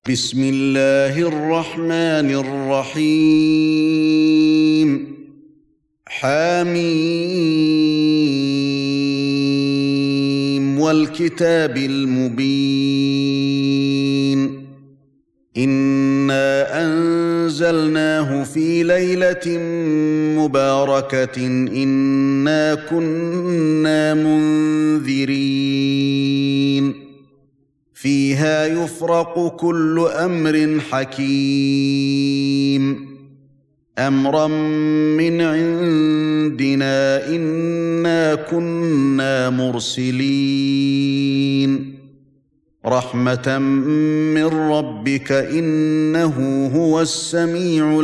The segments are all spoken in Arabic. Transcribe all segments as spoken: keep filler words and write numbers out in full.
بسم الله الرحمن الرحيم حميم والكتاب المبين إنا أنزلناه في ليلة مباركة إنا كنا منذرين فيها يفرق كل أمر حكيم أمرا من عندنا إنا كنا مرسلين رحمة من ربك إنه هو السميع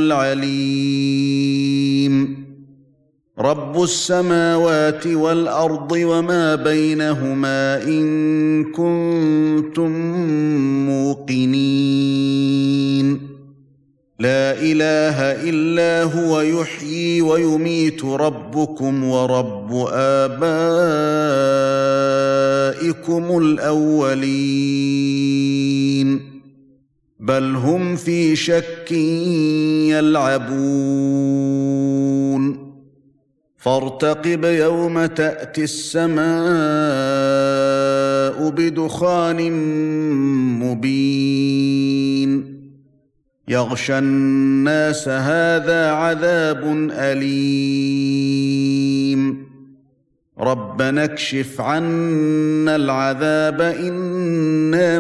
العليم رب السماوات والأرض وما بينهما إن كنتم موقنين لا إله إلا هو يحيي ويميت ربكم ورب آبائكم الأولين بل هم في شك يلعبون فارتقب يوم تأتي السماء بدخان مبين يغشى الناس هذا عذاب أليم ربنا اكشف عنا العذاب إنا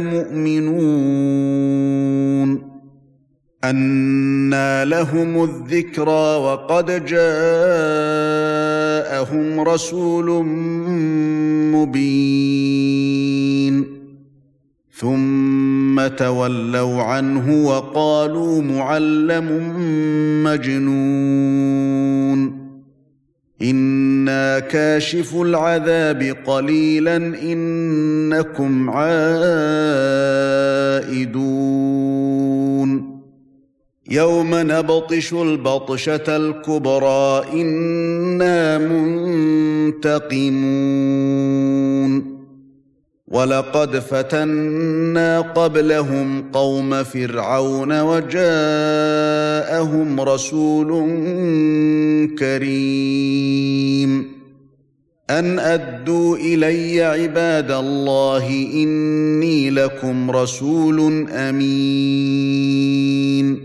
مؤمنون أنى لهم الذكرى وقد جاءهم رسول مبين ثم تولوا عنه وقالوا معلم مجنون إنا كاشف العذاب قليلا إنكم عائدون يوم نبطش البطشة الكبرى إنا منتقمون ولقد فتنا قبلهم قوم فرعون وجاءهم رسول كريم أن أدوا إلي عباد الله إني لكم رسول أمين